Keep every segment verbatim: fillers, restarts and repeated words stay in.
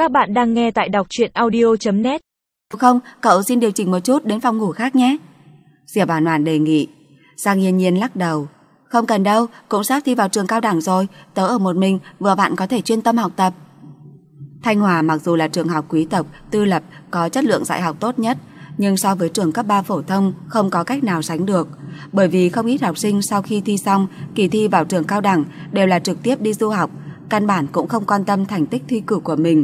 Các bạn đang nghe tại đọc truyện audio chấm net. Không, cậu xin điều chỉnh một chút đến phòng ngủ khác nhé. Diệp Oản Oản đề nghị. Giang Nhiên Nhiên lắc đầu. Không cần đâu, cũng sắp thi vào trường cao đẳng rồi, tớ ở một mình, vừa bạn có thể chuyên tâm học tập. Thanh Hòa mặc dù là trường học quý tộc, tư lập, có chất lượng dạy học tốt nhất, nhưng so với trường cấp ba phổ thông không có cách nào sánh được. Bởi vì không ít học sinh sau khi thi xong kỳ thi vào trường cao đẳng đều là trực tiếp đi du học, căn bản cũng không quan tâm thành tích thi cử của mình.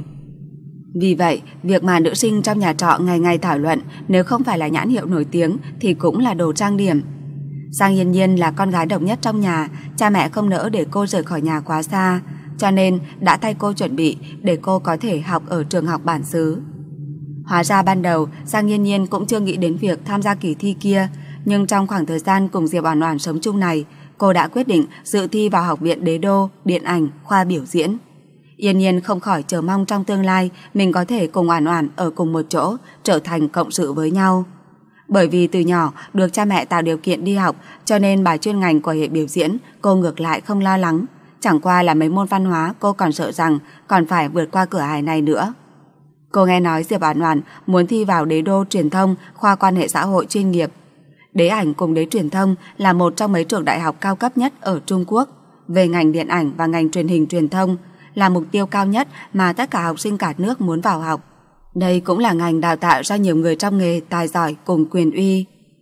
Vì vậy, việc mà nữ sinh trong nhà trọ ngày ngày thảo luận nếu không phải là nhãn hiệu nổi tiếng thì cũng là đồ trang điểm. Giang Nhiên Nhiên là con gái độc nhất trong nhà, cha mẹ không nỡ để cô rời khỏi nhà quá xa, cho nên đã thay cô chuẩn bị để cô có thể học ở trường học bản xứ. Hóa ra ban đầu Giang Nhiên Nhiên cũng chưa nghĩ đến việc tham gia kỳ thi kia, nhưng trong khoảng thời gian cùng Diệp Oản Oản sống chung này, cô đã quyết định dự thi vào Học viện Đế Đô, Điện ảnh, khoa biểu diễn. Yên Nhiên không khỏi chờ mong trong tương lai mình có thể cùng Oản Oản ở cùng một chỗ, trở thành cộng sự với nhau. Bởi vì từ nhỏ được cha mẹ tạo điều kiện đi học, cho nên bài chuyên ngành của hệ biểu diễn cô ngược lại không lo lắng. Chẳng qua là mấy môn văn hóa cô còn sợ rằng còn phải vượt qua cửa ải này nữa. Cô nghe nói Diệp Oản Oản muốn thi vào Đế Đô Truyền thông, khoa quan hệ xã hội chuyên nghiệp. Đế ảnh cùng Đế Truyền thông là một trong mấy trường đại học cao cấp nhất ở Trung Quốc. Về ngành điện ảnh và ngành truyền hình truyền thông là mục tiêu cao nhất mà tất cả học sinh cả nước muốn vào học. Đây cũng là ngành đào tạo ra nhiều người trong nghề tài giỏi cùng quyền uy.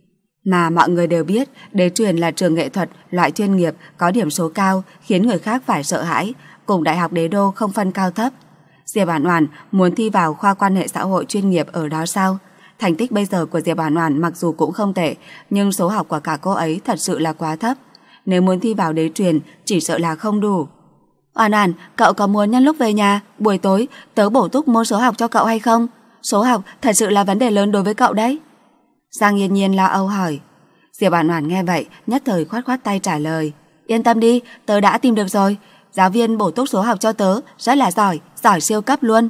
Mà mọi người đều biết Đế Truyền là trường nghệ thuật loại chuyên nghiệp có điểm số cao khiến người khác phải sợ hãi, cùng Đại học Đế Đô không phân cao thấp. Diệp Oản Oản muốn thi vào khoa quan hệ xã hội chuyên nghiệp ở đó sao? Thành tích bây giờ của Diệp Oản Oản mặc dù cũng không tệ, nhưng số học của cả cô ấy thật sự là quá thấp. Nếu muốn thi vào Đế Truyền chỉ sợ là không đủ. Oản Oản, cậu có muốn nhân lúc về nhà, buổi tối tớ bổ túc môn số học cho cậu hay không? Số học thật sự là vấn đề lớn đối với cậu đấy. Giang Nhiên Nhiên lo âu hỏi. Diệp Oản Oản nghe vậy, nhất thời khoát khoát tay trả lời. Yên tâm đi, tớ đã tìm được rồi. Giáo viên bổ túc số học cho tớ rất là giỏi, giỏi siêu cấp luôn.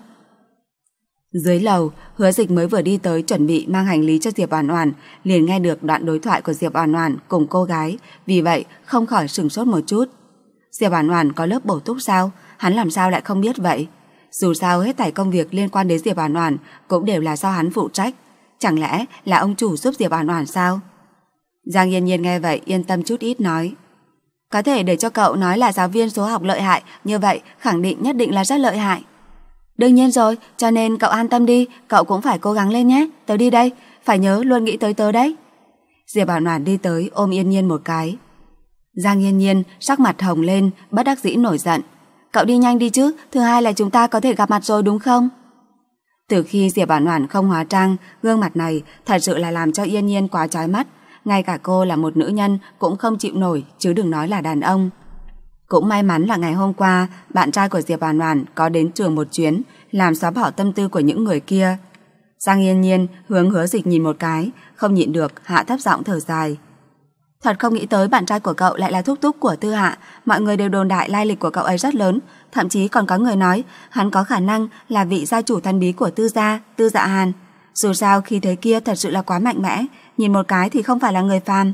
Dưới lầu, Hứa Dịch mới vừa đi tới chuẩn bị mang hành lý cho Diệp Oản Oản, liền nghe được đoạn đối thoại của Diệp Oản Oản cùng cô gái, vì vậy không khỏi sửng sốt một chút. Diệp Oản Oản có lớp bổ túc sao? Hắn làm sao lại không biết vậy? Dù sao hết thảy công việc liên quan đến Diệp Oản Oản cũng đều là do hắn phụ trách, chẳng lẽ là ông chủ giúp Diệp Oản Oản sao? Giang Nhiên Nhiên nghe vậy yên tâm chút ít nói. Có thể để cho cậu nói là giáo viên số học lợi hại, như vậy khẳng định nhất định là rất lợi hại. Đương nhiên rồi, cho nên cậu an tâm đi, cậu cũng phải cố gắng lên nhé, tớ đi đây, phải nhớ luôn nghĩ tới tớ đấy. Diệp Oản Oản đi tới ôm Yên Nhiên một cái. Giang Nhiên Nhiên sắc mặt hồng lên, bất đắc dĩ nổi giận. Cậu đi nhanh đi chứ, thứ hai là chúng ta có thể gặp mặt rồi đúng không? Từ khi Diệp Oản Oản không hóa trang, gương mặt này thật sự là làm cho Yên Nhiên quá chói mắt. Ngay cả cô là một nữ nhân cũng không chịu nổi, chứ đừng nói là đàn ông. Cũng may mắn là ngày hôm qua bạn trai của Diệp Oản Oản có đến trường một chuyến, làm xóa bỏ tâm tư của những người kia. Giang Yên Nhiên hướng Hứa Dịch nhìn một cái, không nhịn được hạ thấp giọng thở dài. Thật không nghĩ tới bạn trai của cậu lại là thúc thúc của Tư Hạ, mọi người đều đồn đại lai lịch của cậu ấy rất lớn, thậm chí còn có người nói hắn có khả năng là vị gia chủ thần bí của Tư gia, Tư Dạ Hàn. Dù sao khi thế kia thật sự là quá mạnh mẽ, nhìn một cái thì không phải là người phàm.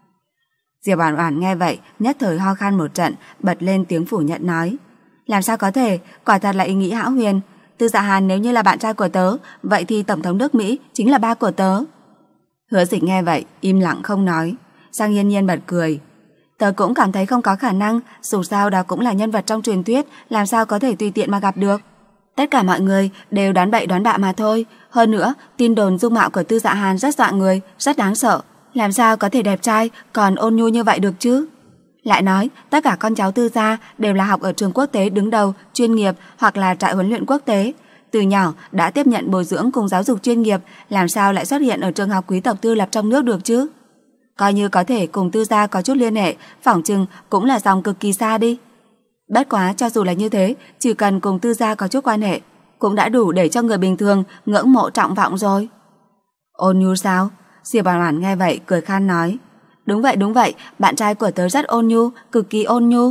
Diệp Oản Oản nghe vậy, nhất thời ho khan một trận, bật lên tiếng phủ nhận nói: "Làm sao có thể, quả thật là ý nghĩ hão huyền, Tư Dạ Hàn nếu như là bạn trai của tớ, vậy thì tổng thống nước Mỹ chính là ba của tớ." Hứa Dịch nghe vậy, im lặng không nói. Giang Nhiên Nhiên bật cười. Tớ cũng cảm thấy không có khả năng, dù sao đó cũng là nhân vật trong truyền thuyết, làm sao có thể tùy tiện mà gặp được. Tất cả mọi người đều đoán bậy đoán bạ mà thôi. Hơn nữa, tin đồn dung mạo của Tư Dạ Hàn rất dọa người, rất đáng sợ. Làm sao có thể đẹp trai còn ôn nhu như vậy được chứ? Lại nói, tất cả con cháu Tư gia đều là học ở trường quốc tế đứng đầu, chuyên nghiệp hoặc là trại huấn luyện quốc tế. Từ nhỏ đã tiếp nhận bồi dưỡng cùng giáo dục chuyên nghiệp, làm sao lại xuất hiện ở trường học quý tộc tư lập trong nước được chứ? Coi như có thể cùng Tư gia có chút liên hệ, phỏng chừng cũng là dòng cực kỳ xa đi. Bất quá cho dù là như thế, chỉ cần cùng Tư gia có chút quan hệ cũng đã đủ để cho người bình thường ngưỡng mộ trọng vọng rồi. Ôn nhu sao? Diệp Oản Oản nghe vậy cười khan nói. Đúng vậy đúng vậy, bạn trai của tớ rất ôn nhu, cực kỳ ôn nhu.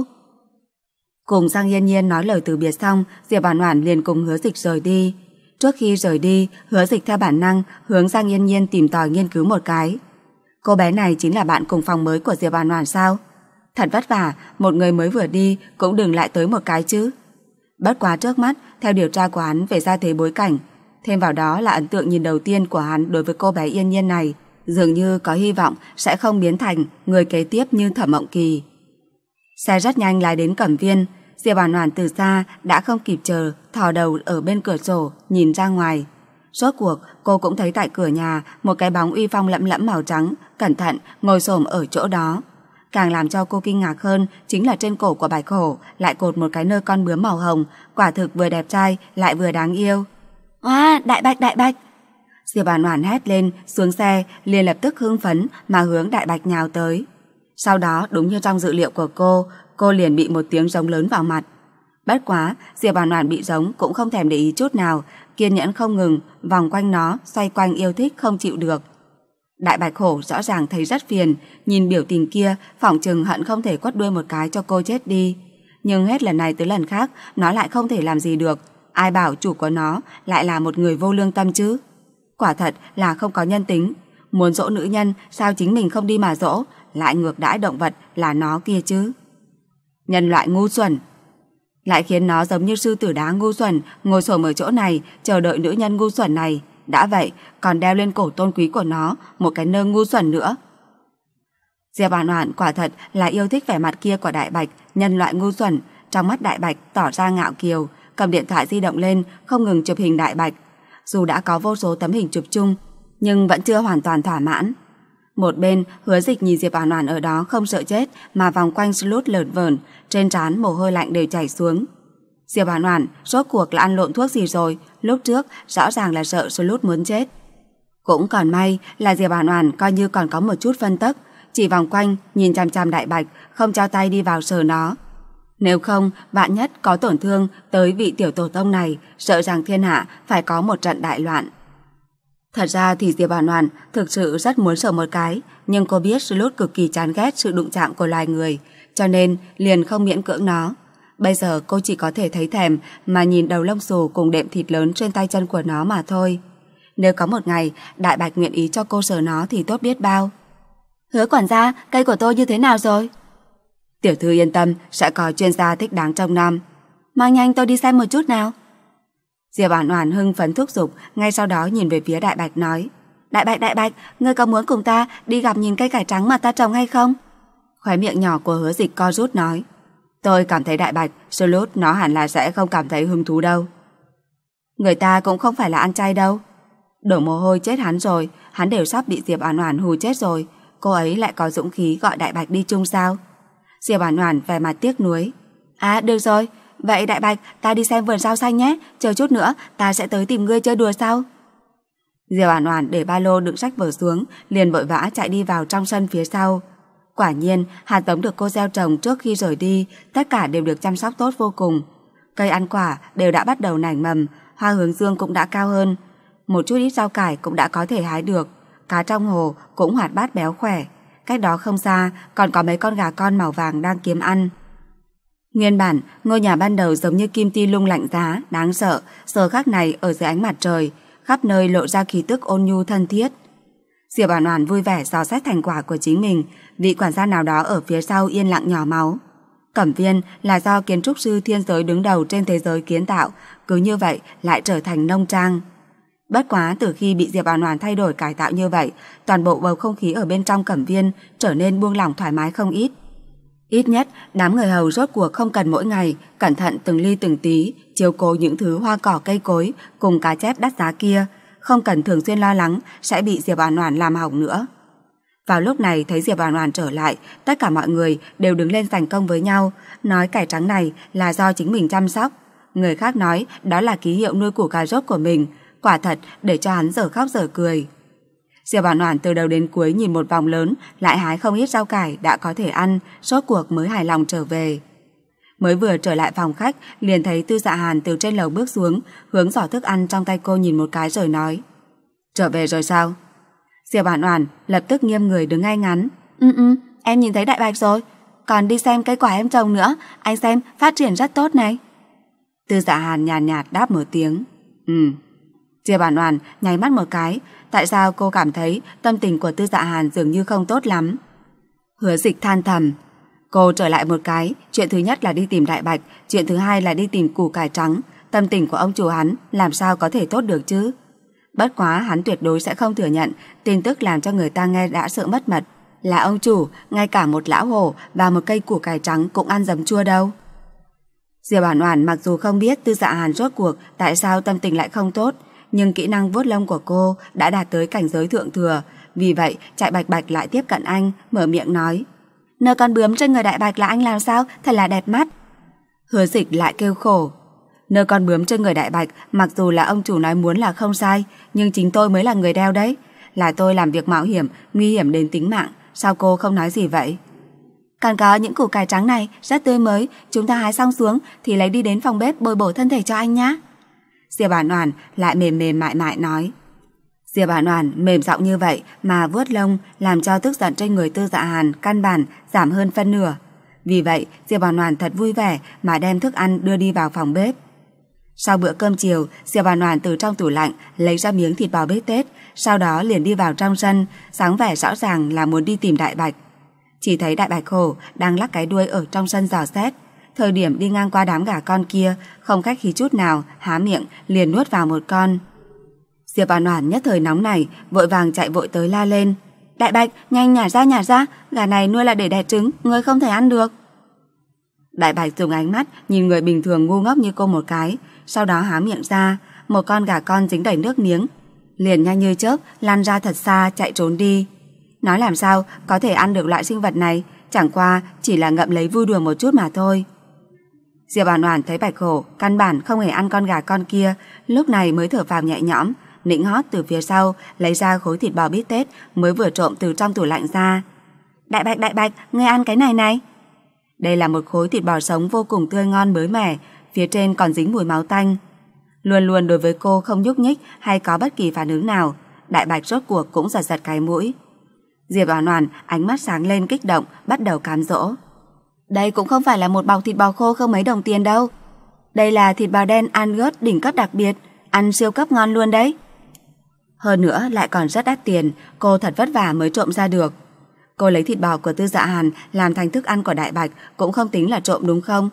Cùng Giang Nhiên Nhiên nói lời từ biệt xong, Diệp Oản Oản liền cùng Hứa Dịch rời đi. Trước khi rời đi, Hứa Dịch theo bản năng hướng Giang Nhiên Nhiên tìm tòi nghiên cứu một cái. Cô bé này chính là bạn cùng phòng mới của Diệp Oản Oản sao? Thật vất vả, một người mới vừa đi cũng đừng lại tới một cái chứ. Bất quá trước mắt, theo điều tra của hắn về gia thế bối cảnh, thêm vào đó là ấn tượng nhìn đầu tiên của hắn đối với cô bé Yên Nhiên này, dường như có hy vọng sẽ không biến thành người kế tiếp như Thẩm Mộng Kỳ. Xe rất nhanh lái đến Cẩm Viên. Diệp Oản Oản từ xa đã không kịp chờ, thò đầu ở bên cửa sổ nhìn ra ngoài. Rốt cuộc cô cũng thấy tại cửa nhà một cái bóng uy phong lẫm lẫm màu trắng cẩn thận ngồi xổm ở chỗ đó. Càng làm cho cô kinh ngạc hơn chính là trên cổ của Bạch Hổ lại cột một cái nơ con bướm màu hồng, quả thực vừa đẹp trai lại vừa đáng yêu. Oa, Đại Bạch, Đại Bạch! Diệp Oản Oản hét lên, xuống xe liền lập tức hưng phấn mà hướng Đại Bạch nhào tới. Sau đó đúng như trong dự liệu của cô, cô liền bị một tiếng giống lớn vào mặt. Bất quá, Diệp Oản Oản bị giống cũng không thèm để ý chút nào, kiên nhẫn không ngừng vòng quanh nó, xoay quanh yêu thích không chịu được. Đại Bạch Hổ rõ ràng thấy rất phiền, nhìn biểu tình kia, phỏng chừng hận không thể quất đuôi một cái cho cô chết đi. Nhưng hết lần này tới lần khác, nó lại không thể làm gì được. Ai bảo chủ của nó lại là một người vô lương tâm chứ? Quả thật là không có nhân tính. Muốn dỗ nữ nhân, sao chính mình không đi mà dỗ, lại ngược đãi động vật là nó kia chứ? Nhân loại ngu xuẩn! Lại khiến nó giống như sư tử đá ngu xuẩn, ngồi xổm ở chỗ này, chờ đợi nữ nhân ngu xuẩn này. Đã vậy, còn đeo lên cổ tôn quý của nó một cái nơ ngu xuẩn nữa. Diệp Oản Oản quả thật là yêu thích vẻ mặt kia của Đại Bạch, nhân loại ngu xuẩn. Trong mắt Đại Bạch tỏ ra ngạo kiều, cầm điện thoại di động lên, không ngừng chụp hình Đại Bạch. Dù đã có vô số tấm hình chụp chung, nhưng vẫn chưa hoàn toàn thỏa mãn. Một bên, Hứa Dịch nhìn Diệp Oản Oản ở đó không sợ chết mà vòng quanh slot lởn vởn, trên trán mồ hôi lạnh đều chảy xuống. Diệp Oản Oản rốt cuộc là ăn lộn thuốc gì rồi, lúc trước rõ ràng là sợ slot muốn chết. Cũng còn may là Diệp Oản Oản coi như còn có một chút phân tức, chỉ vòng quanh nhìn chằm chằm Đại Bạch, không cho tay đi vào sờ nó. Nếu không, vạn nhất có tổn thương tới vị tiểu tổ tông này, sợ rằng thiên hạ phải có một trận đại loạn. Thật ra thì Diệp Oản Oản thực sự rất muốn sờ một cái, nhưng cô biết Slot cực kỳ chán ghét sự đụng chạm của loài người, cho nên liền không miễn cưỡng nó. Bây giờ cô chỉ có thể thấy thèm mà nhìn đầu lông xù cùng đệm thịt lớn trên tay chân của nó mà thôi. Nếu có một ngày Đại Bạch nguyện ý cho cô sờ nó thì tốt biết bao. Hứa quản gia, cây của tôi như thế nào rồi? Tiểu thư yên tâm, sẽ có chuyên gia thích đáng trong năm. Mang nhanh tôi đi xem một chút nào. Diệp Oản Oản hưng phấn thúc giục, ngay sau đó nhìn về phía Đại Bạch nói: Đại Bạch, Đại Bạch, ngươi có muốn cùng ta đi gặp nhìn cây cải trắng mà ta trồng hay không? Khóe miệng nhỏ của Hứa Dịch co rút nói: Tôi cảm thấy Đại Bạch, Slot nó hẳn là sẽ không cảm thấy hứng thú đâu. Người ta cũng không phải là ăn chay đâu. Đổ mồ hôi chết hắn rồi, hắn đều sắp bị Diệp Oản Oản hù chết rồi, cô ấy lại có dũng khí gọi Đại Bạch đi chung sao? Diệp Oản Oản vẻ mặt tiếc nuối. À được rồi, vậy Đại Bạch, ta đi xem vườn rau xanh nhé, chờ chút nữa ta sẽ tới tìm ngươi chơi đùa sau. Diệp Oản Oản để ba lô đựng sách vở xuống, liền vội vã chạy đi vào trong sân phía sau. Quả nhiên, hạt giống được cô gieo trồng trước khi rời đi, tất cả đều được chăm sóc tốt vô cùng. Cây ăn quả đều đã bắt đầu nảy mầm, hoa hướng dương cũng đã cao hơn, một chút ít rau cải cũng đã có thể hái được, cá trong hồ cũng hoạt bát béo khỏe. Cách đó không xa còn có mấy con gà con màu vàng đang kiếm ăn. Nguyên bản, ngôi nhà ban đầu giống như kim ti lung lạnh giá, đáng sợ, giờ khắc này ở dưới ánh mặt trời, khắp nơi lộ ra khí tức ôn nhu thân thiết. Diệp Oản Oản vui vẻ dò xét thành quả của chính mình, vị quản gia nào đó ở phía sau yên lặng nhỏ máu. Cẩm Viên là do kiến trúc sư thiên giới đứng đầu trên thế giới kiến tạo, cứ như vậy lại trở thành nông trang. Bất quá từ khi bị Diệp Oản Oản thay đổi cải tạo như vậy, toàn bộ bầu không khí ở bên trong Cẩm Viên trở nên buông lỏng thoải mái không ít. Ít nhất, đám người hầu rốt cuộc không cần mỗi ngày cẩn thận từng ly từng tí chiếu cố những thứ hoa cỏ cây cối cùng cá chép đắt giá kia, không cần thường xuyên lo lắng sẽ bị Diệp Oản Oản làm hỏng nữa. Vào lúc này thấy Diệp Oản Oản trở lại, tất cả mọi người đều đứng lên giành công với nhau, nói cải trắng này là do chính mình chăm sóc, người khác nói đó là ký hiệu nuôi củ cà rốt của mình, quả thật để cho hắn dở khóc dở cười. Diệp Oản Oản từ đầu đến cuối nhìn một vòng lớn, lại hái không ít rau cải đã có thể ăn, rốt cuộc mới hài lòng trở về. Mới vừa trở lại phòng khách, liền thấy Tư Dạ Hàn từ trên lầu bước xuống, hướng giỏ thức ăn trong tay cô nhìn một cái rồi nói: "Trở về rồi sao?" Diệp Oản Oản lập tức nghiêm người đứng ngay ngắn. "Ừ ừ, em nhìn thấy Đại Bạch rồi, còn đi xem cây quả em trồng nữa, anh xem phát triển rất tốt này." Tư Dạ Hàn nhàn nhạt, nhạt đáp một tiếng. "Ừ." Diệp Oản Oản nháy mắt một cái, tại sao cô cảm thấy tâm tình của Tư Dạ Hàn dường như không tốt lắm. Hứa Dịch than thầm, Cô trở lại một cái, chuyện thứ nhất là đi tìm Đại Bạch, chuyện thứ hai là đi tìm củ cải trắng. Tâm tình của ông chủ hắn làm sao có thể tốt được chứ? Bất quá hắn tuyệt đối sẽ không thừa nhận tin tức làm cho người ta nghe đã sợ mất mật là ông chủ, ngay cả một lão hổ và một cây củ cải trắng cũng ăn giấm chua đâu. Diệp Oản Oản mặc dù không biết Tư Dạ Hàn rốt cuộc tại sao tâm tình lại không tốt, nhưng kỹ năng vuốt lông của cô đã đạt tới cảnh giới thượng thừa, vì vậy chạy bạch bạch lại tiếp cận anh, mở miệng nói: "Nơ con bướm trên người Đại Bạch là anh làm sao, thật là đẹp mắt." Hứa Dịch lại kêu khổ: "Nơ con bướm trên người Đại Bạch mặc dù là ông chủ nói muốn là không sai, nhưng chính tôi mới là người đeo đấy, là tôi làm việc mạo hiểm, nguy hiểm đến tính mạng, sao cô không nói gì vậy?" "Còn có những củ cải trắng này rất tươi mới, chúng ta hái xong xuống thì lấy đi đến phòng bếp bồi bổ thân thể cho anh nhé." Diệp Oản Oản lại mềm mềm mại mại nói. Diệp Oản Oản mềm giọng như vậy mà vuốt lông làm cho tức giận trên người Tư Dạ Hàn căn bản giảm hơn phân nửa. Vì vậy Diệp Oản Oản thật vui vẻ mà đem thức ăn đưa đi vào phòng bếp. Sau bữa cơm chiều, Diệp Oản Oản từ trong tủ lạnh lấy ra miếng thịt bò bít tết, sau đó liền đi vào trong sân, dáng vẻ rõ ràng là muốn đi tìm Đại Bạch. Chỉ thấy Đại Bạch Hổ đang lắc cái đuôi ở trong sân dò xét. Thời điểm đi ngang qua đám gà con kia, không khách khí chút nào, há miệng liền nuốt vào một con. Diệp Oản Oản nhất thời nóng này, vội vàng chạy vội tới la lên: "Đại Bạch, nhanh nhả ra nhả ra, gà này nuôi là để đẻ trứng, ngươi không thể ăn được." Đại Bạch dùng ánh mắt nhìn người bình thường ngu ngốc như cô một cái, sau đó há miệng ra, một con gà con dính đầy nước miếng, liền nhanh như chớp lăn ra thật xa chạy trốn đi. Nói làm sao có thể ăn được loại sinh vật này, chẳng qua chỉ là ngậm lấy vui đùa một chút mà thôi. Diệp Oản Oản thấy Bạch Hổ căn bản không hề ăn con gà con kia, lúc này mới thở phào nhẹ nhõm, nịnh hót từ phía sau lấy ra khối thịt bò bít tết mới vừa trộm từ trong tủ lạnh ra. "Đại Bạch, Đại Bạch, ngươi ăn cái này này." Đây là một khối thịt bò sống vô cùng tươi ngon mới mẻ, phía trên còn dính mùi máu tanh. Luôn luôn đối với cô không nhúc nhích hay có bất kỳ phản ứng nào, Đại Bạch rốt cuộc cũng giật giật cái mũi. Diệp Oản Oản ánh mắt sáng lên kích động, bắt đầu cám dỗ. "Đây cũng không phải là một bọc thịt bò khô không mấy đồng tiền đâu. Đây là thịt bò đen Angus đỉnh cấp đặc biệt, ăn siêu cấp ngon luôn đấy. Hơn nữa lại còn rất đắt tiền, cô thật vất vả mới trộm ra được. Cô lấy thịt bò của Tư Dạ Hàn làm thành thức ăn của Đại Bạch cũng không tính là trộm đúng không?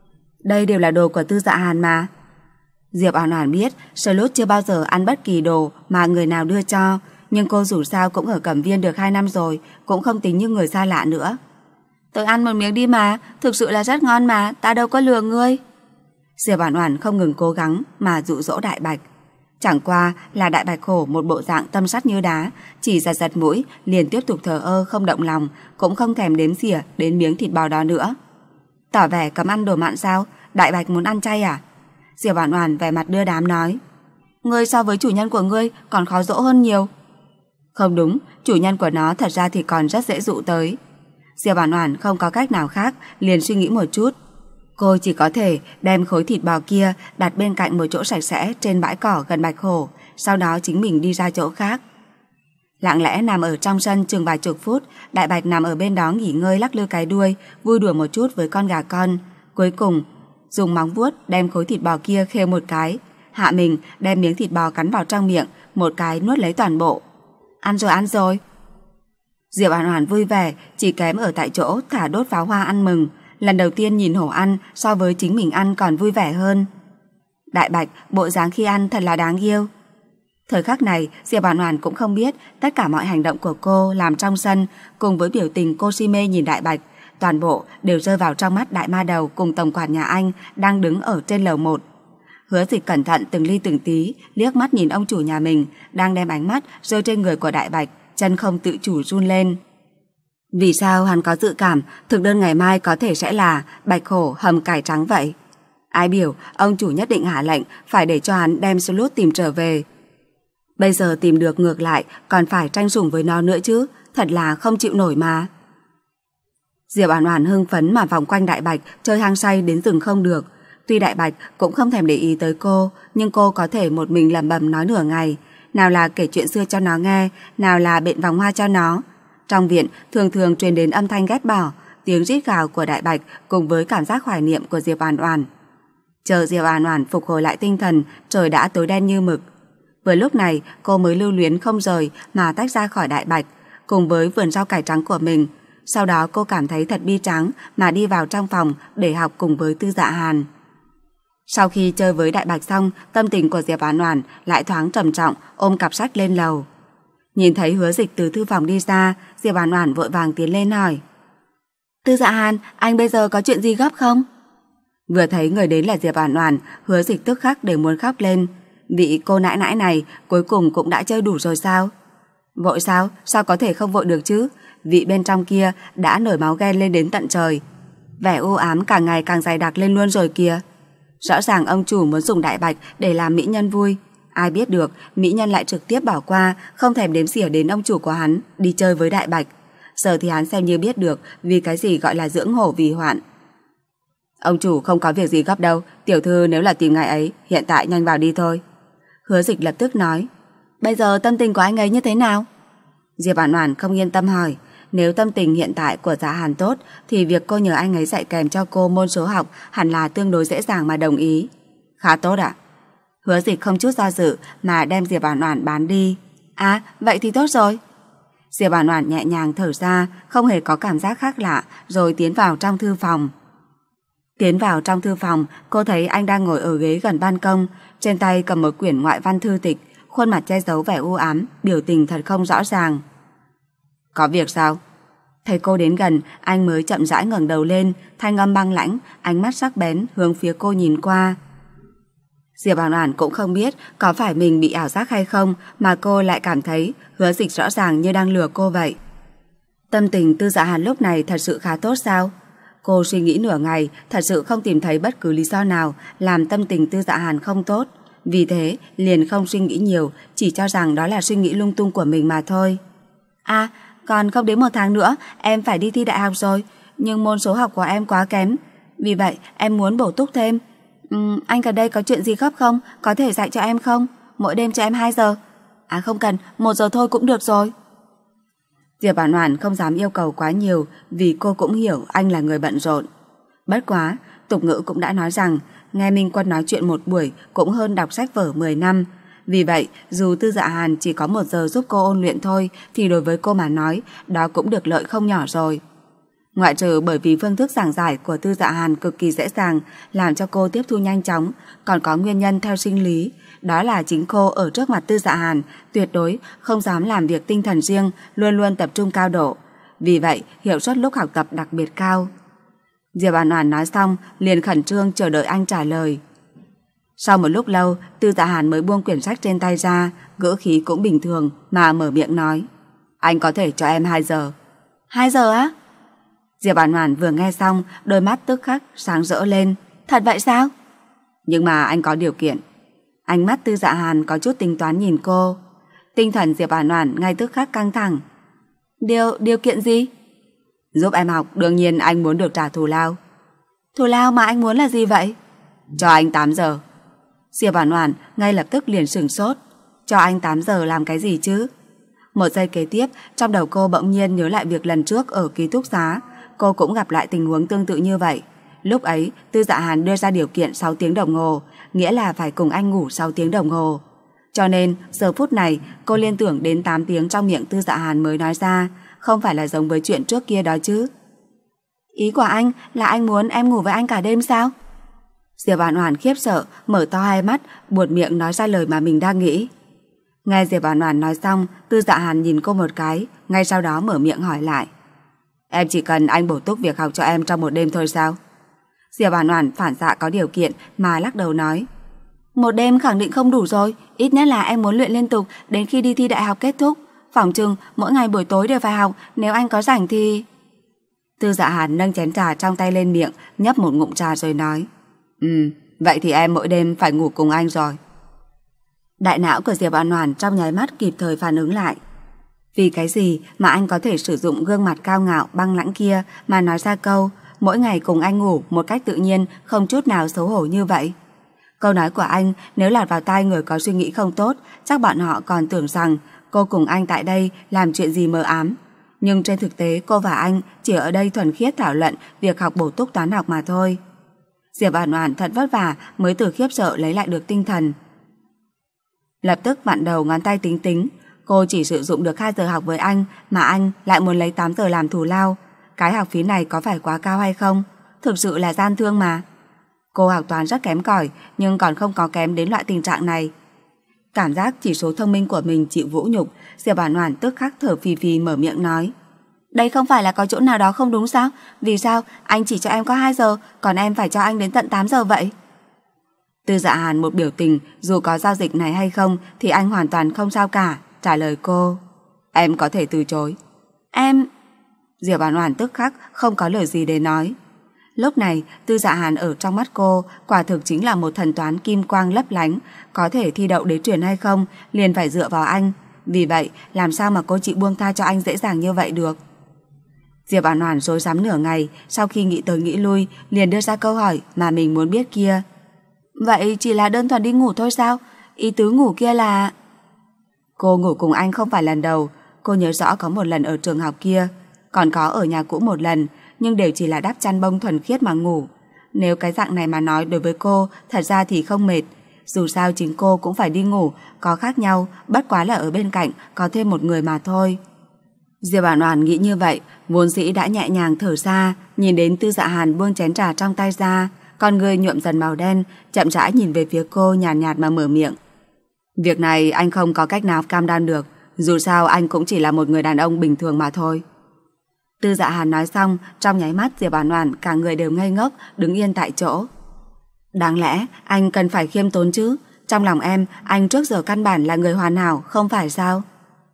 Đây đều là đồ của Tư Dạ Hàn mà." Diệp Oản Oản biết Charlotte chưa bao giờ ăn bất kỳ đồ mà người nào đưa cho, nhưng cô dù sao cũng ở Cẩm Viên được hai năm rồi, cũng không tính như người xa lạ nữa. "Tôi ăn một miếng đi mà, thực sự là rất ngon mà, ta đâu có lừa ngươi." Diệp Oản Oản không ngừng cố gắng mà dụ dỗ Đại Bạch. Chẳng qua là Đại Bạch Hổ một bộ dạng tâm sắt như đá, chỉ giật giật mũi liền tiếp tục thờ ơ không động lòng, cũng không thèm đếm xỉa đến miếng thịt bò đó nữa. Tỏ vẻ cấm ăn đồ mặn sao? Đại Bạch muốn ăn chay à? Diệp Oản Oản vẻ mặt đưa đám nói: "Ngươi so với chủ nhân của ngươi còn khó dỗ hơn nhiều." "Không đúng, chủ nhân của nó thật ra thì còn rất dễ dụ tới." Diệp Oản Oản không có cách nào khác, liền suy nghĩ một chút. Cô chỉ có thể đem khối thịt bò kia đặt bên cạnh một chỗ sạch sẽ trên bãi cỏ gần Bạch Hổ, sau đó chính mình đi ra chỗ khác. Lặng lẽ nằm ở trong sân chừng vài chục phút, Đại Bạch nằm ở bên đó nghỉ ngơi lắc lư cái đuôi, vui đùa một chút với con gà con. Cuối cùng, dùng móng vuốt đem khối thịt bò kia khêu một cái, hạ mình đem miếng thịt bò cắn vào trong miệng, một cái nuốt lấy toàn bộ. "Ăn rồi, ăn rồi." Diệp Oản Oản vui vẻ, chỉ kém ở tại chỗ thả đốt pháo hoa ăn mừng. Lần đầu tiên nhìn hổ ăn so với chính mình ăn còn vui vẻ hơn. Đại Bạch bộ dáng khi ăn thật là đáng yêu. Thời khắc này Diệp Oản Oản cũng không biết tất cả mọi hành động của cô làm trong sân cùng với biểu tình cô si mê nhìn Đại Bạch, toàn bộ đều rơi vào trong mắt đại ma đầu cùng tổng quản nhà anh đang đứng ở trên lầu một. Hứa Dịch cẩn thận từng ly từng tí liếc mắt nhìn ông chủ nhà mình đang đem ánh mắt rơi trên người của Đại Bạch, chân không tự chủ run lên. Vì sao hắn có dự cảm thực đơn ngày mai có thể sẽ là Bạch Hổ hầm cải trắng vậy? Ai biểu ông chủ nhất định hạ lệnh phải để cho hắn đem Slot tìm trở về. Bây giờ tìm được ngược lại còn phải tranh sủng với nó nữa chứ, thật là không chịu nổi mà. Diệp Oản Oản hưng phấn mà vòng quanh Đại Bạch chơi hang say đến dừng không được. Tuy Đại Bạch cũng không thèm để ý tới cô, nhưng cô có thể một mình lẩm bẩm nói nửa ngày, nào là kể chuyện xưa cho nó nghe, nào là bện vòng hoa cho nó. Trong viện thường thường truyền đến âm thanh ghét bỏ, tiếng rít gào của Đại Bạch cùng với cảm giác hoài niệm của Diệp Oản Oản. Chờ Diệp Oản Oản phục hồi lại tinh thần, trời đã tối đen như mực. Vừa lúc này, cô mới lưu luyến không rời mà tách ra khỏi Đại Bạch, cùng với vườn rau cải trắng của mình, Sau đó cô cảm thấy thật bi tráng mà đi vào trong phòng để học cùng với Tư Dạ Hàn. Sau khi chơi với Đại Bạch xong, tâm tình của Diệp Oản Oản lại thoáng trầm trọng, ôm cặp sách lên lầu. Nhìn thấy Hứa Dịch từ thư phòng đi ra, Diệp Oản Oản vội vàng tiến lên hỏi: Tư Dạ Hàn, anh bây giờ có chuyện gì gấp không? Vừa thấy người đến là Diệp Oản Oản, Hứa Dịch tức khắc để muốn khóc lên. Vị cô nãi nãi này cuối cùng cũng đã chơi đủ rồi sao? Vội sao? Sao có thể không vội được chứ? Vị bên trong kia đã nổi máu ghen lên đến tận trời. Vẻ u ám càng ngày càng dày đặc lên luôn rồi kìa. Rõ ràng ông chủ muốn dùng Đại Bạch để làm mỹ nhân vui. Ai biết được mỹ nhân lại trực tiếp bỏ qua, không thèm đếm xỉa đến ông chủ của hắn đi chơi với Đại Bạch. Giờ thì hắn xem như biết được vì cái gì gọi là dưỡng hổ vì hoạn. Ông chủ không có việc gì gấp đâu, tiểu thư nếu là tìm ngài ấy, hiện tại nhanh vào đi thôi. Hứa Dịch lập tức nói: Bây giờ tâm tình của anh ấy như thế nào? Diệp Oản Oản không yên tâm hỏi: Nếu tâm tình hiện tại của Dạ Hàn tốt thì việc cô nhờ anh ấy dạy kèm cho cô môn số học hẳn là tương đối dễ dàng mà đồng ý. Khá tốt ạ. Hứa Dịch không chút do dự mà đem Diệp Oản Oản bán đi. À, vậy thì tốt rồi. Diệp Oản Oản nhẹ nhàng thở ra, không hề có cảm giác khác lạ, rồi tiến vào trong thư phòng. Tiến vào trong thư phòng, cô thấy anh đang ngồi ở ghế gần ban công, trên tay cầm một quyển ngoại văn thư tịch, khuôn mặt che giấu vẻ u ám, biểu tình thật không rõ ràng. Có việc sao? Thấy cô đến gần, anh mới chậm rãi ngẩng đầu lên, thanh âm băng lãnh, ánh mắt sắc bén hướng phía cô nhìn qua. Diệp Oản Oản cũng không biết có phải mình bị ảo giác hay không mà cô lại cảm thấy Hứa Dịch rõ ràng như đang lừa cô vậy. Tâm tình Tư Dạ Hàn lúc này thật sự khá tốt sao? Cô suy nghĩ nửa ngày, thật sự không tìm thấy bất cứ lý do nào làm tâm tình Tư Dạ Hàn không tốt. Vì thế, liền không suy nghĩ nhiều, chỉ cho rằng đó là suy nghĩ lung tung của mình mà thôi. À, còn không đến một tháng nữa, em phải đi thi đại học rồi, nhưng môn số học của em quá kém. Vì vậy, em muốn bổ túc thêm. Uhm, anh gần đây có chuyện gì gấp không? Có thể dạy cho em không? Mỗi đêm cho em hai giờ. À không cần, một giờ thôi cũng được rồi. Diệp Oản Oản không dám yêu cầu quá nhiều vì cô cũng hiểu anh là người bận rộn. Bất quá, tục ngữ cũng đã nói rằng nghe Minh Quân nói chuyện một buổi cũng hơn đọc sách vở mười năm. Vì vậy, dù Tư Dạ Hàn chỉ có một giờ giúp cô ôn luyện thôi thì đối với cô mà nói, đó cũng được lợi không nhỏ rồi. Ngoại trừ bởi vì phương thức giảng giải của Tư Dạ Hàn cực kỳ dễ dàng làm cho cô tiếp thu nhanh chóng, còn có nguyên nhân theo sinh lý, đó là chính cô ở trước mặt Tư Dạ Hàn tuyệt đối không dám làm việc tinh thần riêng, luôn luôn tập trung cao độ. Vì vậy, hiệu suất lúc học tập đặc biệt cao. Diệp Oản Oản nói xong, liền khẩn trương chờ đợi anh trả lời. Sau một lúc lâu, Tư Dạ Hàn mới buông quyển sách trên tay ra, ngữ khí cũng bình thường mà mở miệng nói: Anh có thể cho em hai giờ. Hai giờ á? Diệp Oản Oản vừa nghe xong, đôi mắt tức khắc sáng rỡ lên. Thật vậy sao? Nhưng mà anh có điều kiện. Ánh mắt Tư Dạ Hàn có chút tính toán nhìn cô. Tinh thần Diệp Oản Oản ngay tức khắc căng thẳng. Điều, điều kiện gì? Giúp em học, đương nhiên anh muốn được trả thù lao. Thù lao mà anh muốn là gì vậy? Cho anh tám giờ. Diệp Oản Oản ngay lập tức liền sửng sốt. Cho anh tám giờ làm cái gì chứ? Một giây kế tiếp, trong đầu cô bỗng nhiên nhớ lại việc lần trước ở ký túc xá, cô cũng gặp lại tình huống tương tự như vậy. Lúc ấy, Tư Dạ Hàn đưa ra điều kiện sáu tiếng đồng hồ, nghĩa là phải cùng anh ngủ sáu tiếng đồng hồ. Cho nên, giờ phút này, cô liên tưởng đến tám tiếng trong miệng Tư Dạ Hàn mới nói ra, không phải là giống với chuyện trước kia đó chứ. Ý của anh là anh muốn em ngủ với anh cả đêm sao? Diệp Oản Oản khiếp sợ, mở to hai mắt, buột miệng nói ra lời mà mình đang nghĩ. Nghe Diệp Oản Oản nói xong, Tư Dạ Hàn nhìn cô một cái, ngay sau đó mở miệng hỏi lại: Em chỉ cần anh bổ túc việc học cho em trong một đêm thôi sao? Diệp Oản Oản phản xạ có điều kiện mà lắc đầu nói: Một đêm khẳng định không đủ rồi, ít nhất là em muốn luyện liên tục đến khi đi thi đại học kết thúc. Phỏng chừng mỗi ngày buổi tối đều phải học, nếu anh có rảnh thì... Tư Dạ Hàn nâng chén trà trong tay lên miệng, nhấp một ngụm trà rồi nói: Ừ, vậy thì em mỗi đêm phải ngủ cùng anh rồi. Đại não của Diệp Oản Oản trong nháy mắt kịp thời phản ứng lại. Vì cái gì mà anh có thể sử dụng gương mặt cao ngạo băng lãnh kia mà nói ra câu mỗi ngày cùng anh ngủ một cách tự nhiên, không chút nào xấu hổ như vậy? Câu nói của anh nếu lọt vào tai người có suy nghĩ không tốt, chắc bọn họ còn tưởng rằng cô cùng anh tại đây làm chuyện gì mờ ám. Nhưng trên thực tế cô và anh chỉ ở đây thuần khiết thảo luận việc học bổ túc toán học mà thôi. Diệp Oản Oản thật vất vả mới từ khiếp sợ lấy lại được tinh thần. Lập tức vặn đầu ngón tay tính tính, cô chỉ sử dụng được hai giờ học với anh mà anh lại muốn lấy tám giờ làm thù lao. cái học phí này có phải quá cao hay không? Thực sự là gian thương mà. Cô học toán rất kém cỏi, nhưng còn không có kém đến loại tình trạng này. Cảm giác chỉ số thông minh của mình chịu vũ nhục, Diệp Oản Oản tức khắc thở phì phì mở miệng nói. Đây không phải là có chỗ nào đó không đúng sao? Vì sao anh chỉ cho em có hai giờ, còn em phải cho anh đến tận tám giờ vậy? Tư Dạ Hàn một biểu tình, dù có giao dịch này hay không thì anh hoàn toàn không sao cả, trả lời cô. Em có thể từ chối. Em... Diệp Oản Oản tức khắc không có lời gì để nói. Lúc này, Tư Dạ Hàn ở trong mắt cô quả thực chính là một thần toán kim quang lấp lánh, có thể thi đậu đế truyền hay không liền phải dựa vào anh. Vì vậy, làm sao mà cô chịu buông tha cho anh dễ dàng như vậy được? Diệp Oản Oản rối rắm nửa ngày, sau khi nghĩ tới nghĩ lui, liền đưa ra câu hỏi mà mình muốn biết kia. Vậy chỉ là đơn thuần đi ngủ thôi sao? Ý tứ ngủ kia là... Cô ngủ cùng anh không phải lần đầu, cô nhớ rõ có một lần ở trường học kia, còn có ở nhà cũ một lần, nhưng đều chỉ là đắp chăn bông thuần khiết mà ngủ. Nếu cái dạng này mà nói đối với cô, thật ra thì không mệt. Dù sao chính cô cũng phải đi ngủ, có khác nhau, bất quá là ở bên cạnh có thêm một người mà thôi. Diệp Oản Oản nghĩ như vậy, vốn dĩ đã nhẹ nhàng thở ra, nhìn đến Tư Dạ Hàn buông chén trà trong tay ra, con người nhuộm dần màu đen, chậm rãi nhìn về phía cô nhàn nhạt, nhạt mà mở miệng. Việc này anh không có cách nào cam đoan được, dù sao anh cũng chỉ là một người đàn ông bình thường mà thôi. Tư Dạ Hàn nói xong, trong nháy mắt Diệp Oản Oản cả người đều ngây ngốc, đứng yên tại chỗ. Đáng lẽ anh cần phải khiêm tốn chứ, trong lòng em, anh trước giờ căn bản là người hoàn hảo, không phải sao?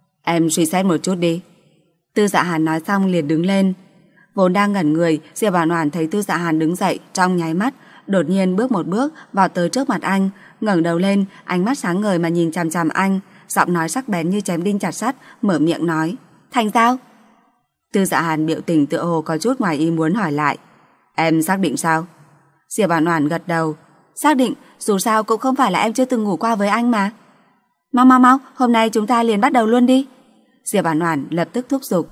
Em suy xét một chút đi. Tư Dạ Hàn nói xong liền đứng lên. Vốn đang ngẩn người, Diệp Oản Oản thấy Tư Dạ Hàn đứng dậy, trong nháy mắt đột nhiên bước một bước vào tới trước mặt anh, ngẩng đầu lên, ánh mắt sáng ngời mà nhìn chằm chằm anh, giọng nói sắc bén như chém đinh chặt sắt, mở miệng nói: "Thành giao?" Tư Dạ Hàn biểu tình tựa hồ có chút ngoài ý muốn hỏi lại: "Em xác định sao?" Diệp Oản Oản gật đầu: "Xác định, dù sao cũng không phải là em chưa từng ngủ qua với anh mà." "Mau mau mau, hôm nay chúng ta liền bắt đầu luôn đi." Diệp Oản Oản lập tức thúc giục.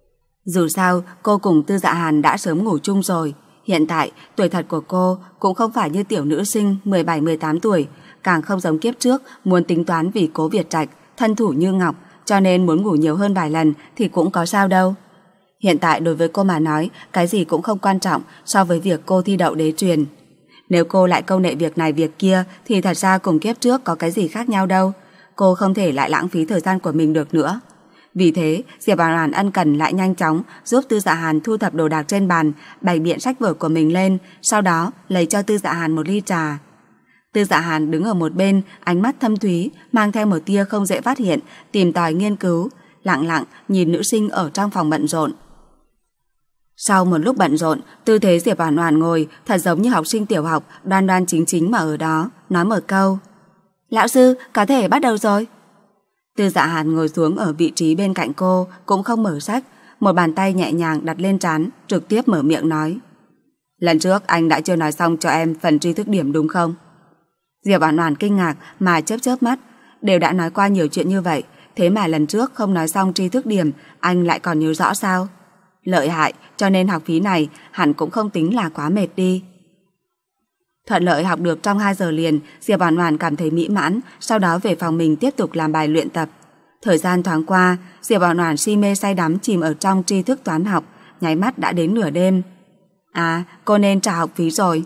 Dù sao, cô cùng Tư Dạ Hàn đã sớm ngủ chung rồi. Hiện tại, tuổi thật của cô cũng không phải như tiểu nữ sinh mười bảy mười tám tuổi, càng không giống kiếp trước muốn tính toán vì Cố Việt Trạch, thân thủ như ngọc, cho nên muốn ngủ nhiều hơn vài lần thì cũng có sao đâu. Hiện tại đối với cô mà nói, cái gì cũng không quan trọng so với việc cô thi đậu đế truyền. Nếu cô lại câu nệ việc này việc kia thì thật ra cùng kiếp trước có cái gì khác nhau đâu. Cô không thể lại lãng phí thời gian của mình được nữa. Vì thế, Diệp Oản Oản ân cần lại nhanh chóng giúp Tư Dạ Hàn thu thập đồ đạc trên bàn, bày biện sách vở của mình lên, sau đó lấy cho Tư Dạ Hàn một ly trà. Tư Dạ Hàn đứng ở một bên, ánh mắt thâm thúy, mang theo một tia không dễ phát hiện, tìm tòi nghiên cứu, lặng lặng nhìn nữ sinh ở trong phòng bận rộn. Sau một lúc bận rộn, tư thế Diệp Oản Oản ngồi thật giống như học sinh tiểu học, đoan đoan chính chính mà ở đó, nói một câu: "Lão sư, có thể bắt đầu rồi." Tư Dạ Hàn ngồi xuống ở vị trí bên cạnh cô, cũng không mở sách, một bàn tay nhẹ nhàng đặt lên trán, trực tiếp mở miệng nói: "Lần trước anh đã chưa nói xong cho em phần tri thức điểm đúng không?" Diệp Oản Oản kinh ngạc mà chớp chớp mắt, đều đã nói qua nhiều chuyện như vậy, thế mà lần trước không nói xong tri thức điểm, anh lại còn nhớ rõ sao? Lợi hại, cho nên học phí này hẳn cũng không tính là quá mệt đi. Thuận lợi học được trong hai giờ liền, Diệp Oản Oản cảm thấy mỹ mãn, sau đó về phòng mình tiếp tục làm bài luyện tập. Thời gian thoáng qua, Diệp Oản Oản si mê say đắm chìm ở trong tri thức toán học, nháy mắt đã đến nửa đêm. À, cô nên trả học phí rồi.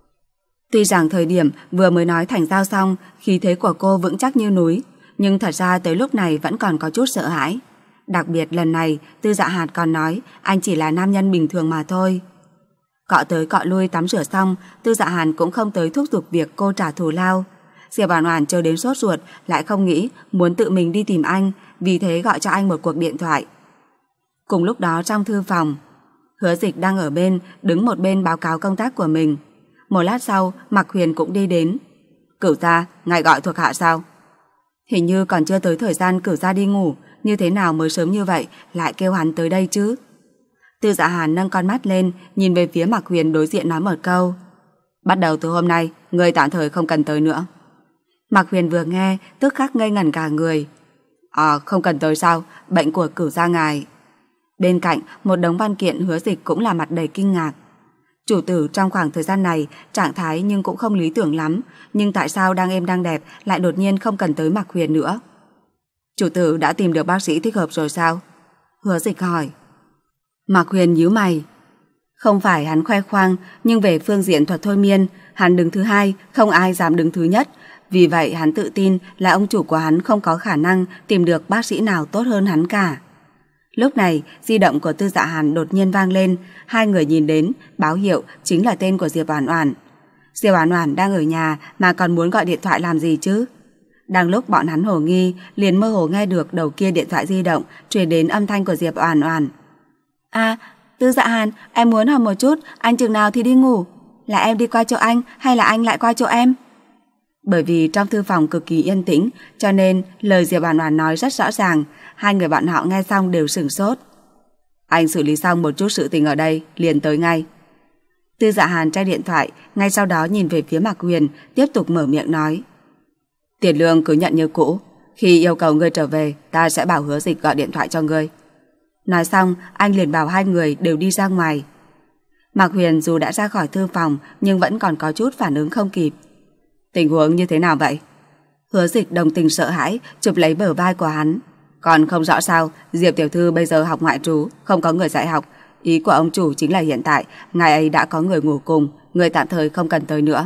Tuy rằng thời điểm vừa mới nói thành giao xong, khí thế của cô vững chắc như núi, nhưng thật ra tới lúc này vẫn còn có chút sợ hãi. Đặc biệt lần này, Tư Dạ Hàn còn nói anh chỉ là nam nhân bình thường mà thôi. Cọ tới cọ lui tắm rửa xong, Tư Dạ Hàn cũng không tới thúc giục việc cô trả thù lao. Diệp Oản Oản chờ đến sốt ruột, lại không nghĩ muốn tự mình đi tìm anh, vì thế gọi cho anh một cuộc điện thoại. Cùng lúc đó trong thư phòng, Hứa Dịch đang ở bên, đứng một bên báo cáo công tác của mình. Một lát sau, Mạc Huyền cũng đi đến. "Cửu gia, ngài gọi thuộc hạ sao?" Hình như còn chưa tới thời gian Cửu gia đi ngủ, như thế nào mới sớm như vậy lại kêu hắn tới đây chứ? Tư Dạ Hàn nâng con mắt lên, nhìn về phía Mạc Huyền đối diện nói một câu: "Bắt đầu từ hôm nay, người tạm thời không cần tới nữa." Mạc Huyền vừa nghe, tức khắc ngây ngẩn cả người. "À, không cần tới sao? Bệnh của Cửu gia ngài." Bên cạnh, một đống văn kiện Hứa Dịch cũng là mặt đầy kinh ngạc. Chủ tử trong khoảng thời gian này trạng thái nhưng cũng không lý tưởng lắm, nhưng tại sao đang êm đang đẹp lại đột nhiên không cần tới Mạc Huyền nữa? Chủ tử đã tìm được bác sĩ thích hợp rồi sao? Hứa Dịch hỏi. Mạc Huyền nhíu mày. Không phải hắn khoe khoang, nhưng về phương diện thuật thôi miên, hắn đứng thứ hai, không ai dám đứng thứ nhất. Vì vậy hắn tự tin là ông chủ của hắn không có khả năng tìm được bác sĩ nào tốt hơn hắn cả. Lúc này, di động của Tư Dạ Hàn đột nhiên vang lên, hai người nhìn đến, báo hiệu chính là tên của Diệp Oản Oản. Diệp Oản Oản đang ở nhà mà còn muốn gọi điện thoại làm gì chứ? Đang lúc bọn hắn hồ nghi, liền mơ hồ nghe được đầu kia điện thoại di động truyền đến âm thanh của Diệp Oản Oản. À, Tư Dạ Hàn, em muốn hỏi một chút, anh chừng nào thì đi ngủ? Là em đi qua chỗ anh hay là anh lại qua chỗ em? Bởi vì trong thư phòng cực kỳ yên tĩnh, cho nên lời Diệp Oản Oản nói rất rõ ràng, hai người bọn họ nghe xong đều sửng sốt. Anh xử lý xong một chút sự tình ở đây, liền tới ngay. Tư Dạ Hàn tra điện thoại, ngay sau đó nhìn về phía Mạc Huyền, tiếp tục mở miệng nói. Tiền lương cứ nhận như cũ, khi yêu cầu ngươi trở về, ta sẽ bảo Hứa Dịch gọi điện thoại cho ngươi. Nói xong, anh liền bảo hai người đều đi ra ngoài. Mạc Huyền dù đã ra khỏi thư phòng, nhưng vẫn còn có chút phản ứng không kịp. Tình huống như thế nào vậy? Hứa Dịch đồng tình sợ hãi, chụp lấy bờ vai của hắn. Còn không rõ sao, Diệp tiểu thư bây giờ học ngoại trú, không có người dạy học. Ý của ông chủ chính là hiện tại, ngài ấy đã có người ngủ cùng, người tạm thời không cần tới nữa.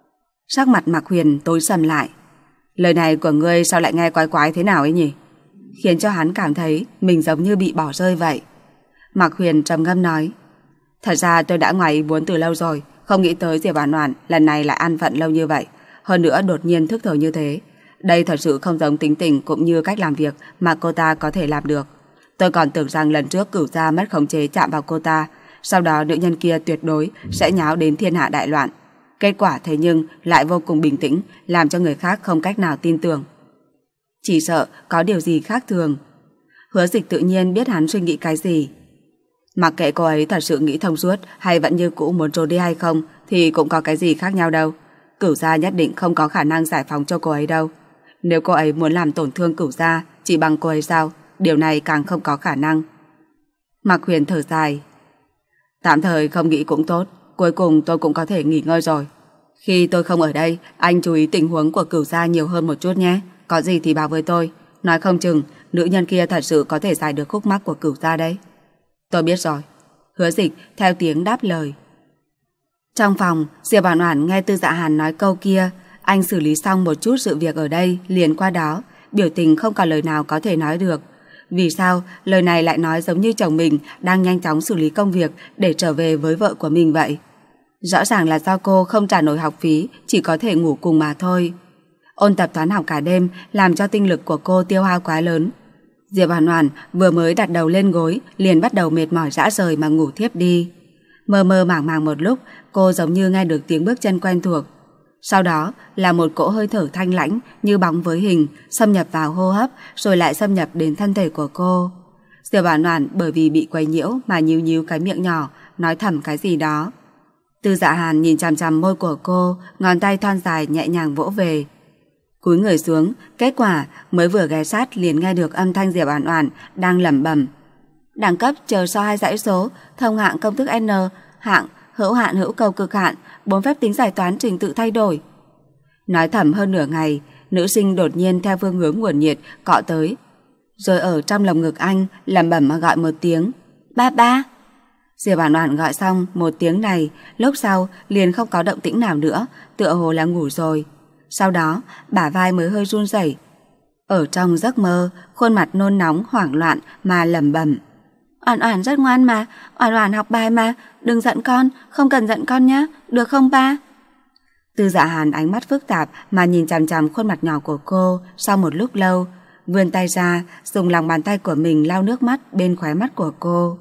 Sắc mặt Mạc Huyền tối sầm lại. Lời này của ngươi sao lại nghe quái quái thế nào ấy nhỉ? Khiến cho hắn cảm thấy mình giống như bị bỏ rơi vậy. Mạc Huyền trầm ngâm nói. Thật ra tôi đã ngoài ý muốn từ lâu rồi, không nghĩ tới Diệp Oản Oản lần này lại an phận lâu như vậy. Hơn nữa đột nhiên thức thời như thế. Đây thật sự không giống tính tình cũng như cách làm việc mà cô ta có thể làm được. Tôi còn tưởng rằng lần trước Cửu gia mất khống chế chạm vào cô ta, sau đó nữ nhân kia tuyệt đối sẽ nháo đến thiên hạ đại loạn. Kết quả thế nhưng lại vô cùng bình tĩnh, làm cho người khác không cách nào tin tưởng. Chỉ sợ có điều gì khác thường. Hứa Dịch tự nhiên biết hắn suy nghĩ cái gì. Mặc kệ cô ấy thật sự nghĩ thông suốt hay vẫn như cũ muốn trốn đi hay không thì cũng có cái gì khác nhau đâu. Cửu gia nhất định không có khả năng giải phóng cho cô ấy đâu. Nếu cô ấy muốn làm tổn thương Cửu gia chỉ bằng cô ấy sao, điều này càng không có khả năng. Mạc Huyền thở dài. Tạm thời không nghĩ cũng tốt, cuối cùng tôi cũng có thể nghỉ ngơi rồi. Khi tôi không ở đây, anh chú ý tình huống của Cửu gia nhiều hơn một chút nhé. Có gì thì báo với tôi. Nói không chừng nữ nhân kia thật sự có thể giải được khúc mắc của Cửu gia đấy. Tôi biết rồi. Hứa Dịch theo tiếng đáp lời. Trong phòng, Diệp Oản Oản nghe Tư Dạ Hàn nói câu kia, anh xử lý xong một chút sự việc ở đây, liền qua đó, biểu tình không còn lời nào có thể nói được. Vì sao lời này lại nói giống như chồng mình đang nhanh chóng xử lý công việc để trở về với vợ của mình vậy? Rõ ràng là do cô không trả nổi học phí, chỉ có thể ngủ cùng mà thôi. Ôn tập toán học cả đêm làm cho tinh lực của cô tiêu hao quá lớn. Diệp Oản Oản vừa mới đặt đầu lên gối liền bắt đầu mệt mỏi rã rời mà ngủ thiếp đi. Mơ mơ màng màng một lúc, cô giống như nghe được tiếng bước chân quen thuộc. Sau đó là một cỗ hơi thở thanh lãnh như bóng với hình xâm nhập vào hô hấp rồi lại xâm nhập đến thân thể của cô. Diệp Oản Oản bởi vì bị quấy nhiễu mà nhíu nhíu cái miệng nhỏ, nói thầm cái gì đó. Tư Dạ Hàn nhìn chằm chằm môi của cô, ngón tay thon dài nhẹ nhàng vỗ về. Cúi người xuống, kết quả mới vừa ghé sát liền nghe được âm thanh Diệp Oản Oản đang lẩm bẩm. Đẳng cấp chờ sau hai dãy số, thông hạng công thức N, hạng hữu hạn hữu cầu cực hạn, bốn phép tính giải toán trình tự thay đổi. Nói thầm hơn nửa ngày, nữ sinh đột nhiên theo phương hướng nguồn nhiệt cọ tới, rồi ở trong lồng ngực anh lẩm bẩm mà gọi một tiếng ba ba. Diệp Oản Oản gọi xong một tiếng này, lúc sau liền không có động tĩnh nào nữa, tựa hồ là ngủ rồi. Sau đó bả vai mới hơi run rẩy. Ở trong giấc mơ, khuôn mặt nôn nóng hoảng loạn mà lẩm bẩm. Oản Oản rất ngoan mà, Oản Oản học bài mà, đừng giận con, không cần giận con nhé, được không ba? Tư Dạ Hàn ánh mắt phức tạp mà nhìn chằm chằm khuôn mặt nhỏ của cô sau một lúc lâu, vươn tay ra, dùng lòng bàn tay của mình lau nước mắt bên khóe mắt của cô.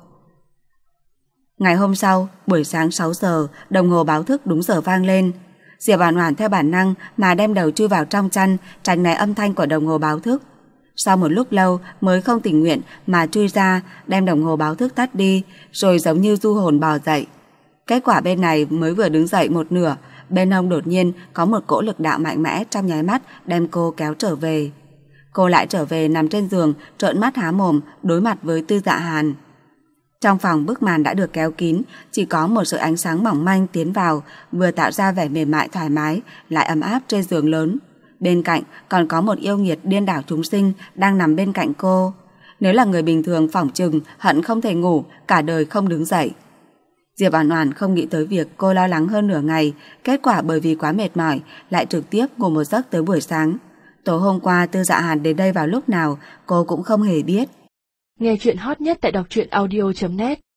Ngày hôm sau, buổi sáng sáu giờ, đồng hồ báo thức đúng giờ vang lên. Diệp Oản Oản theo bản năng mà đem đầu chui vào trong chăn, tránh né âm thanh của đồng hồ báo thức. Sau một lúc lâu mới không tình nguyện mà chui ra, đem đồng hồ báo thức tắt đi, rồi giống như du hồn bò dậy. Kết quả bên này mới vừa đứng dậy một nửa, bên hông đột nhiên có một cỗ lực đạo mạnh mẽ trong nháy mắt đem cô kéo trở về. Cô lại trở về nằm trên giường, trợn mắt há mồm đối mặt với Tư Dạ Hàn. Trong phòng bức màn đã được kéo kín, chỉ có một sự ánh sáng mỏng manh tiến vào, vừa tạo ra vẻ mềm mại thoải mái, lại ấm áp trên giường lớn. Bên cạnh còn có một yêu nghiệt điên đảo chúng sinh đang nằm bên cạnh cô. Nếu là người bình thường phỏng chừng hận không thể ngủ, cả đời không đứng dậy. Diệp Oản Oản không nghĩ tới việc cô lo lắng hơn nửa ngày, kết quả bởi vì quá mệt mỏi lại trực tiếp ngủ một giấc tới buổi sáng. Tối hôm qua Tư Dạ Hàn đến đây vào lúc nào cô cũng không hề biết. Nghe chuyện hot nhất tại đọc truyện audio chấm net.